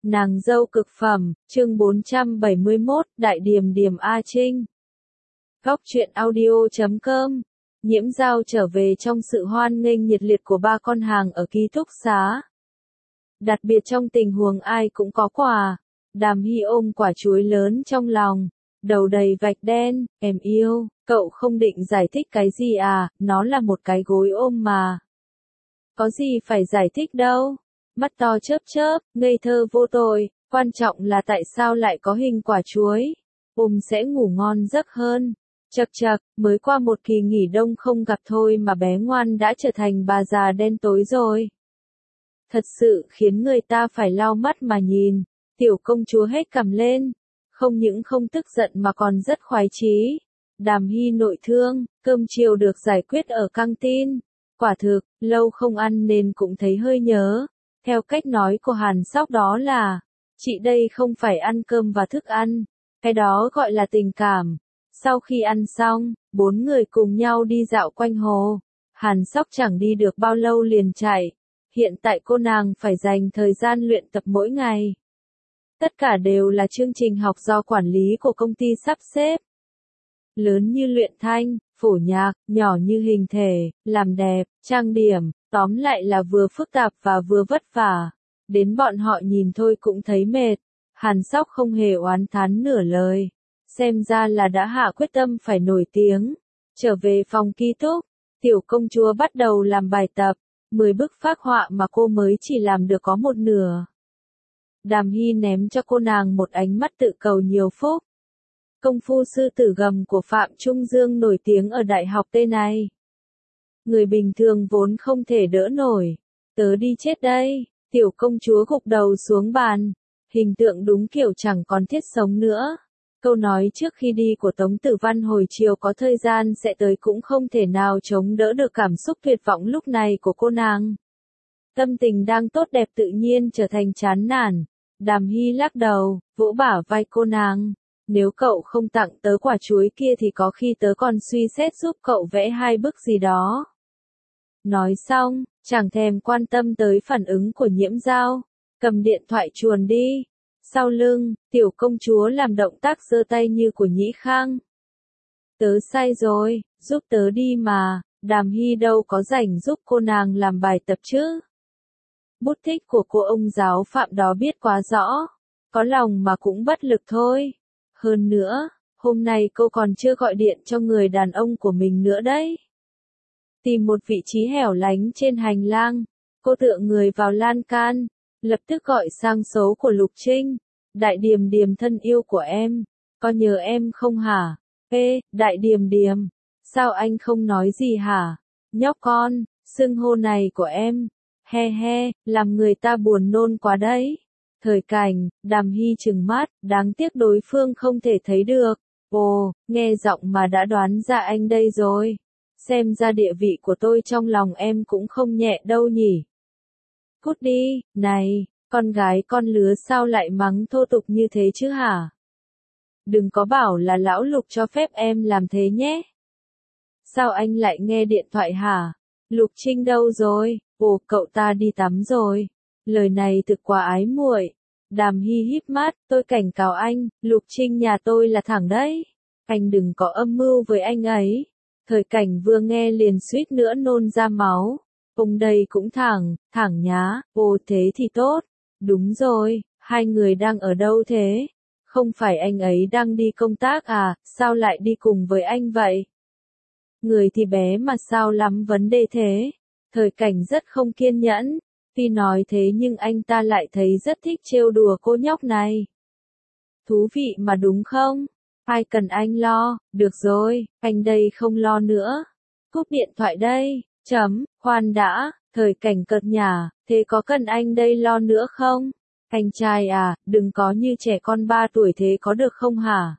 Nàng dâu cực phẩm, chương 471, Đại Điềm Điềm A Trinh. Góc truyện audio.com. Nhiễm Giao trở về trong sự hoan nghênh nhiệt liệt của ba con hàng ở ký túc xá. Đặc biệt trong tình huống ai cũng có quà. Đàm Hy ôm quả chuối lớn trong lòng, đầu đầy vạch đen. Em yêu, cậu không định giải thích cái gì à, nó là một cái gối ôm mà. Có gì phải giải thích đâu. Mắt to chớp chớp, ngây thơ vô tội, quan trọng là tại sao lại có hình quả chuối. Ôm sẽ ngủ ngon giấc hơn. Chậc chậc, mới qua một kỳ nghỉ đông không gặp thôi mà bé ngoan đã trở thành bà già đen tối rồi. Thật sự khiến người ta phải lau mắt mà nhìn. Tiểu công chúa hết cằm lên, không những không tức giận mà còn rất khoái chí. Đàm Hy nội thương, cơm chiều được giải quyết ở căng tin. Quả thực, lâu không ăn nên cũng thấy hơi nhớ. Theo cách nói của Hàn Sóc đó là, chị đây không phải ăn cơm và thức ăn, cái đó gọi là tình cảm. Sau khi ăn xong, bốn người cùng nhau đi dạo quanh hồ. Hàn Sóc chẳng đi được bao lâu liền chạy. Hiện tại cô nàng phải dành thời gian luyện tập mỗi ngày. Tất cả đều là chương trình học do quản lý của công ty sắp xếp. Lớn như luyện thanh, phổ nhạc, nhỏ như hình thể, làm đẹp, trang điểm, tóm lại là vừa phức tạp và vừa vất vả. Đến bọn họ nhìn thôi cũng thấy mệt. Hàn Sóc không hề oán thán nửa lời. Xem ra là đã hạ quyết tâm phải nổi tiếng. Trở về phòng ký túc, tiểu công chúa bắt đầu làm bài tập. 10 bức phác họa mà cô mới chỉ làm được có một nửa. Đàm Hy ném cho cô nàng một ánh mắt tự cầu nhiều phúc. Công phu sư tử gầm của Phạm Trung Dương nổi tiếng ở đại học T này. Người bình thường vốn không thể đỡ nổi. Tớ đi chết đây. Tiểu công chúa gục đầu xuống bàn. Hình tượng đúng kiểu chẳng còn thiết sống nữa. Câu nói trước khi đi của Tống Tử Văn hồi chiều có thời gian sẽ tới cũng không thể nào chống đỡ được cảm xúc tuyệt vọng lúc này của cô nàng. Tâm tình đang tốt đẹp tự nhiên trở thành chán nản. Đàm Hy lắc đầu, vỗ bả vai cô nàng. Nếu cậu không tặng tớ quả chuối kia thì có khi tớ còn suy xét giúp cậu vẽ 2 bức gì đó. Nói xong, chẳng thèm quan tâm tới phản ứng của Nhiễm Giao. Cầm điện thoại chuồn đi. Sau lưng, tiểu công chúa làm động tác giơ tay như của Nhĩ Khang. Tớ sai rồi, giúp tớ đi mà. Đàm Hy đâu có rảnh giúp cô nàng làm bài tập chứ. Bút tích của cô ông giáo Phạm đó biết quá rõ. Có lòng mà cũng bất lực thôi. Hơn nữa, hôm nay cô còn chưa gọi điện cho người đàn ông của mình nữa đấy. Tìm một vị trí hẻo lánh trên hành lang, cô tựa người vào lan can, lập tức gọi sang số của Lục Trinh. Đại Điềm Điềm thân yêu của em, có nhớ em không hả? Ê, Đại Điềm Điềm, sao anh không nói gì hả? Nhóc con, xưng hô này của em, he he, làm người ta buồn nôn quá đấy. Thời cảnh, Đàm Hy trừng mắt, đáng tiếc đối phương không thể thấy được. Ồ, nghe giọng mà đã đoán ra anh đây rồi. Xem ra địa vị của tôi trong lòng em cũng không nhẹ đâu nhỉ. Cút đi, này, con gái con lứa sao lại mắng thô tục như thế chứ hả? Đừng có bảo là lão Lục cho phép em làm thế nhé. Sao anh lại nghe điện thoại hả? Lục Trinh đâu rồi? Ồ, cậu ta đi tắm rồi. Lời này thực quá ái muội. Đàm Hy híp mắt, tôi cảnh cáo anh, Lục Trinh nhà tôi là thẳng đấy. Anh đừng có âm mưu với anh ấy. Thời cảnh vừa nghe liền suýt nữa nôn ra máu. Ông đây cũng thẳng nhá, ồ thế thì tốt. Đúng rồi, hai người đang ở đâu thế? Không phải anh ấy đang đi công tác à, sao lại đi cùng với anh vậy? Người thì bé mà sao lắm vấn đề thế? Thời cảnh rất không kiên nhẫn. Tuy nói thế nhưng anh ta lại thấy rất thích trêu đùa cô nhóc này. Thú vị mà đúng không? Ai cần anh lo, được rồi, anh đây không lo nữa. Cúp điện thoại đây, khoan đã, thời cảnh cợt nhả, thế có cần anh đây lo nữa không? Anh trai à, đừng có như trẻ con 3 tuổi thế có được không hả?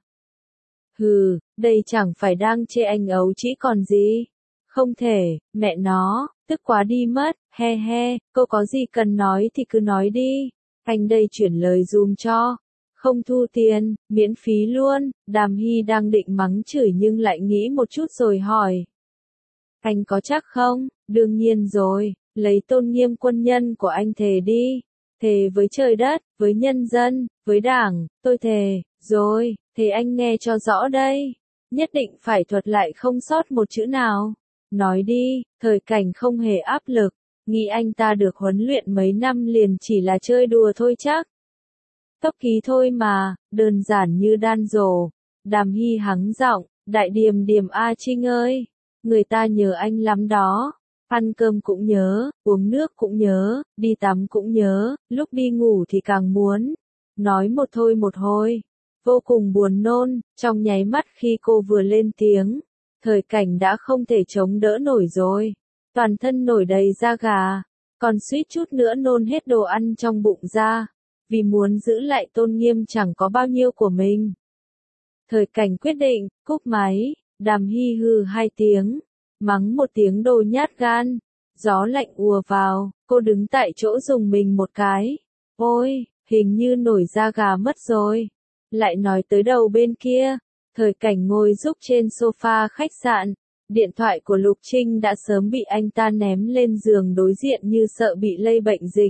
Hừ, đây chẳng phải đang chê anh ấu trĩ còn gì. Không thể, mẹ nó, tức quá đi mất, he he, cô có gì cần nói thì cứ nói đi. Anh đây chuyển lời dùm cho. Không thu tiền, miễn phí luôn. Đàm Hy đang định mắng chửi nhưng lại nghĩ một chút rồi hỏi. Anh có chắc không? Đương nhiên rồi, lấy tôn nghiêm quân nhân của anh thề đi. Thề với trời đất, với nhân dân, với đảng, tôi thề, rồi, thế anh nghe cho rõ đây. Nhất định phải thuật lại không sót một chữ nào. Nói đi, Thời Cảnh không hề áp lực, nghĩ anh ta được huấn luyện mấy năm liền chỉ là chơi đùa thôi chắc. Tốc ký thôi mà, đơn giản như đan rổ. Đàm Hy hắng giọng, đại điềm điềm A Trinh ơi, người ta nhớ anh lắm đó. Ăn cơm cũng nhớ, uống nước cũng nhớ, đi tắm cũng nhớ, lúc đi ngủ thì càng muốn. Nói một thôi một hồi. Vô cùng buồn nôn, trong nháy mắt khi cô vừa lên tiếng. Thời Cảnh đã không thể chống đỡ nổi rồi. Toàn thân nổi đầy da gà. Còn suýt chút nữa nôn hết đồ ăn trong bụng ra. Vì muốn giữ lại tôn nghiêm chẳng có bao nhiêu của mình. Thời Cảnh quyết định, cúp máy. Đàm Hy hừ hai tiếng. Mắng một tiếng đồ nhát gan. Gió lạnh ùa vào, cô đứng tại chỗ rùng mình một cái. Ôi, hình như nổi da gà mất rồi. Lại nói tới đầu bên kia, Thời Cảnh ngồi rúc trên sofa khách sạn. Điện thoại của Lục Trinh đã sớm bị anh ta ném lên giường đối diện như sợ bị lây bệnh dịch.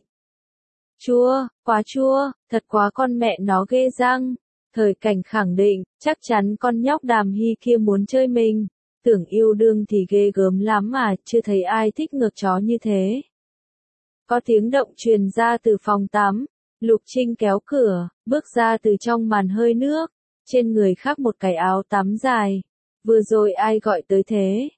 Chua, quá chua, thật quá con mẹ nó ghê răng. Thời Cảnh khẳng định, chắc chắn con nhóc Đàm Hy kia muốn chơi mình. Tưởng yêu đương thì ghê gớm lắm mà, chưa thấy ai thích ngược chó như thế. Có tiếng động truyền ra từ phòng tắm. Lục Trinh kéo cửa, bước ra từ trong màn hơi nước. Trên người khoác một cái áo tắm dài. Vừa rồi ai gọi tới thế?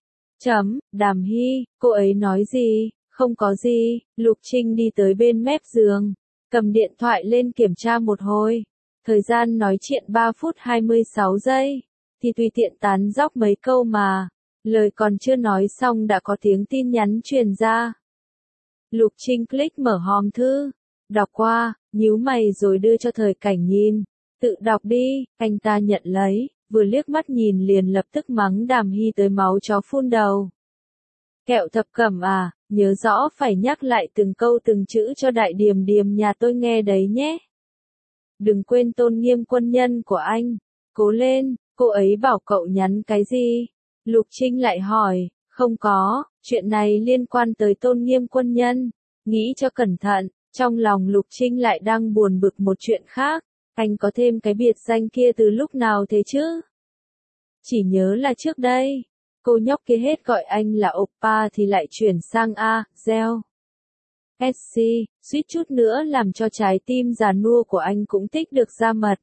Đàm Hy, cô ấy nói gì? Không có gì. Lục Trinh đi tới bên mép giường. Cầm điện thoại lên kiểm tra một hồi. Thời gian nói chuyện 3 phút 26 giây. Thì tùy tiện tán dóc mấy câu mà. Lời còn chưa nói xong đã có tiếng tin nhắn truyền ra. Lục Trinh click mở hòm thư. Đọc qua, nhíu mày rồi đưa cho Thời Cảnh nhìn. Tự đọc đi, anh ta nhận lấy, vừa liếc mắt nhìn liền lập tức mắng Đàm Hy tới máu chó phun đầu. Kẹo thập cẩm à, nhớ rõ phải nhắc lại từng câu từng chữ cho đại điềm điềm nhà tôi nghe đấy nhé. Đừng quên tôn nghiêm quân nhân của anh. Cố lên, cô ấy bảo cậu nhắn cái gì? Lục Trinh lại hỏi, không có, chuyện này liên quan tới tôn nghiêm quân nhân. Nghĩ cho cẩn thận, trong lòng Lục Trinh lại đang buồn bực một chuyện khác. Anh có thêm cái biệt danh kia từ lúc nào thế chứ? Chỉ nhớ là trước đây, cô nhóc kia hết gọi anh là oppa thì lại chuyển sang A, Gel. SC, suýt chút nữa làm cho trái tim già nua của anh cũng tích được ra mật.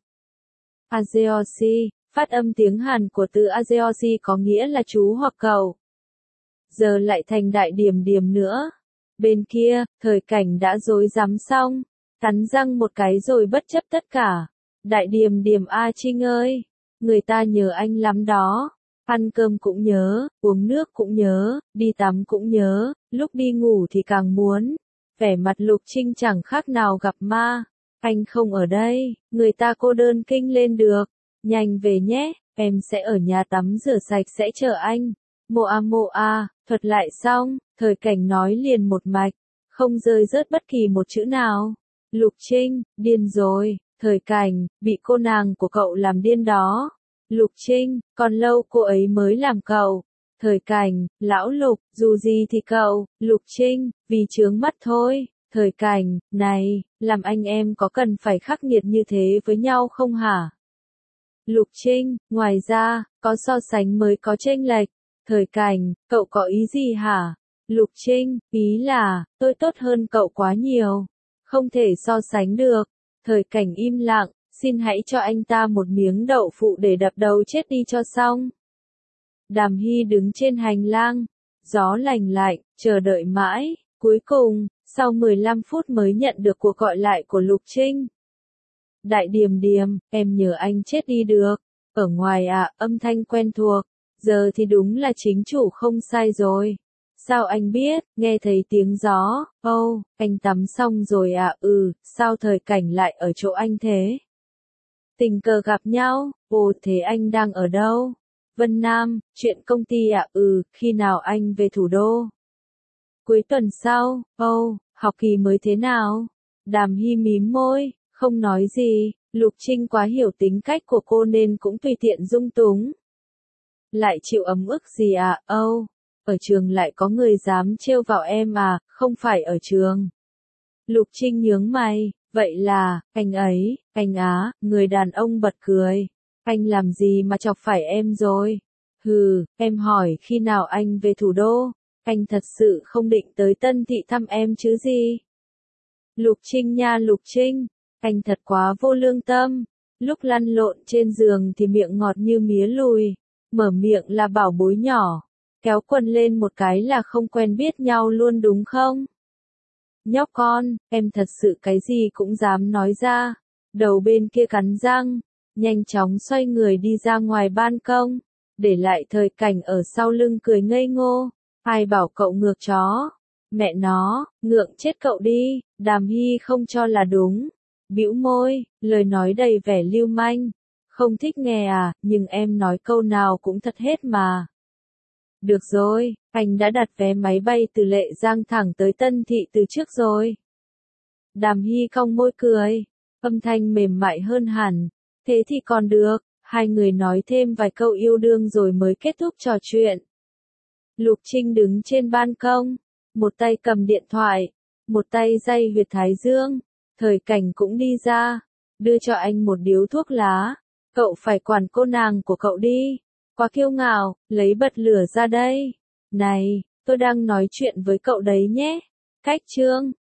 Ajeosi, phát âm tiếng Hàn của từ Ajeosi có nghĩa là chú hoặc cậu. Giờ lại thành đại điềm điềm nữa. Bên kia, Thời Cảnh đã rối rắm xong, cắn răng một cái rồi bất chấp tất cả. Đại điềm điềm A Trinh ơi, người ta nhớ anh lắm đó. Ăn cơm cũng nhớ, uống nước cũng nhớ, đi tắm cũng nhớ, lúc đi ngủ thì càng muốn. Vẻ mặt Lục Trinh chẳng khác nào gặp ma. Anh không ở đây, người ta cô đơn kinh lên được. Nhanh về nhé, em sẽ ở nhà tắm rửa sạch sẽ chờ anh. Mộ a, thuật lại xong, Thời Cảnh nói liền một mạch, không rơi rớt bất kỳ một chữ nào. Lục Trinh, điên rồi, Thời Cảnh, bị cô nàng của cậu làm điên đó. Lục Trinh, còn lâu cô ấy mới làm cậu. Thời Cảnh, lão Lục, dù gì thì cậu, Lục Trinh, vì chướng mắt thôi. Thời Cảnh, này, làm anh em có cần phải khắc nghiệt như thế với nhau không hả? Lục Trinh, ngoài ra, có so sánh mới có chênh lệch. Thời Cảnh, cậu có ý gì hả? Lục Trinh, ý là, tôi tốt hơn cậu quá nhiều. Không thể so sánh được. Thời Cảnh im lặng, xin hãy cho anh ta một miếng đậu phụ để đập đầu chết đi cho xong. Đàm Hy đứng trên hành lang, gió lành lạnh, chờ đợi mãi, cuối cùng, sau 15 phút mới nhận được cuộc gọi lại của Lục Trinh. Đại điềm điềm, em nhớ anh chết đi được. Ở ngoài à, âm thanh quen thuộc, giờ thì đúng là chính chủ không sai rồi. Sao anh biết, nghe thấy tiếng gió, anh tắm xong rồi à, sao Thời Cảnh lại ở chỗ anh thế? Tình cờ gặp nhau, thế anh đang ở đâu? Vân Nam, chuyện công ty à, khi nào anh về thủ đô? Cuối tuần sau, học kỳ mới thế nào? Đàm Hy mím môi, không nói gì, Lục Trinh quá hiểu tính cách của cô nên cũng tùy tiện dung túng. Lại chịu ấm ức gì à, ở trường lại có người dám trêu vào em à, không phải ở trường. Lục Trinh nhướng mày, vậy là, anh á, người đàn ông bật cười. Anh làm gì mà chọc phải em rồi? Hừ, em hỏi khi nào anh về thủ đô? Anh thật sự không định tới Tân Thị thăm em chứ gì? Lục Trinh nha Lục Trinh, anh thật quá vô lương tâm. Lúc lăn lộn trên giường thì miệng ngọt như mía lùi, mở miệng là bảo bối nhỏ, kéo quần lên một cái là không quen biết nhau luôn đúng không? Nhóc con, em thật sự cái gì cũng dám nói ra. Đầu bên kia cắn răng, nhanh chóng xoay người đi ra ngoài ban công, để lại Thời Cảnh ở sau lưng cười ngây ngô. Ai bảo cậu ngược chó? Mẹ nó, ngượng chết cậu đi, Đàm Hy không cho là đúng. Bĩu môi, lời nói đầy vẻ lưu manh. Không thích nghe à, nhưng em nói câu nào cũng thật hết mà. Được rồi, anh đã đặt vé máy bay từ Lệ Giang thẳng tới Tân Thị từ trước rồi. Đàm Hy cong môi cười, âm thanh mềm mại hơn hẳn. Thế thì còn được, hai người nói thêm vài câu yêu đương rồi mới kết thúc trò chuyện. Lục Trinh đứng trên ban công, một tay cầm điện thoại, một tay day huyệt thái dương. Thời Cảnh cũng đi ra, đưa cho anh một điếu thuốc lá. Cậu phải quản cô nàng của cậu đi. Quá kiêu ngạo, lấy bật lửa ra đây. Này, tôi đang nói chuyện với cậu đấy nhé. Cách chương